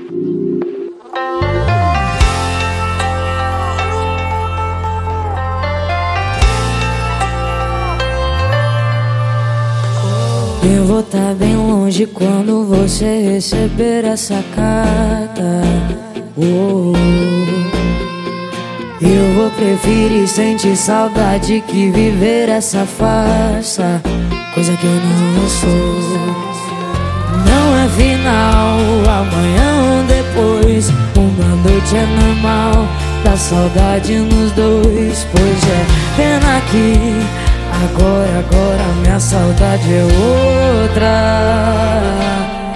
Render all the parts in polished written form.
Eu vou tá bem longe quando você receber essa carta. Eu vou preferir sentir saudade que viver essa farsa, coisa que eu não sou. Não é final, amanhã ou depois, uma noite é normal, dá saudade nos dois. Pois é, pena que agora minha saudade é outra.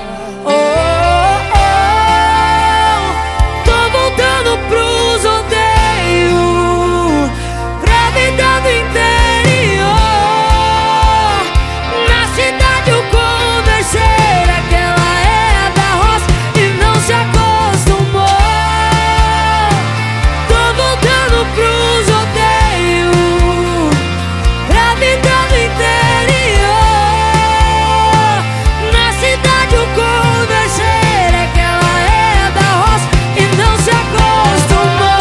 Tô voltando pros rodeios, pra vida do interior. Na cidade eu conversei, aquela é da roça e não se acostumou. Tô voltando pros rodeios, pra vida do interior. Na cidade eu conversei, aquela é da roça e não se acostumou.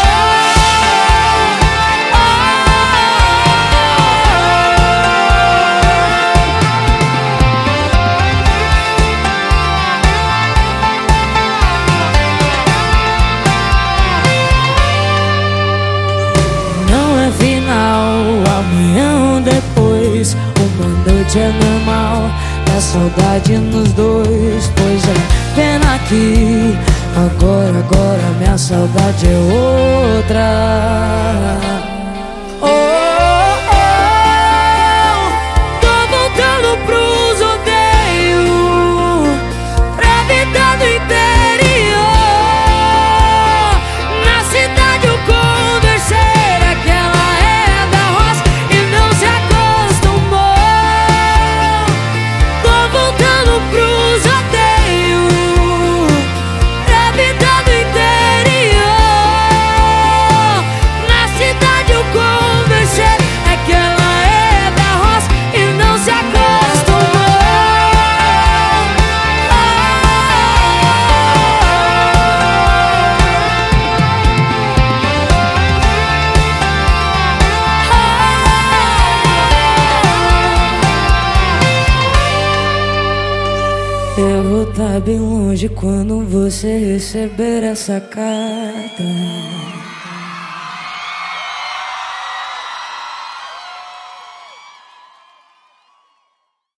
Não é final, amanhã ou depois, uma noite é normal, dá saudade nos dois. Pois é, pena que agora minha saudade é outra. Tô voltando pros rodeios, pra vida do interior. Na cidade eu conversei, aquela é da roça e não se acostumou. Tô voltando pros rodeios, pra vida do interior. Na cidade eu conversei, aquela é da roça e não se acostumou. Eu vou tá bem longe quando você receber essa carta.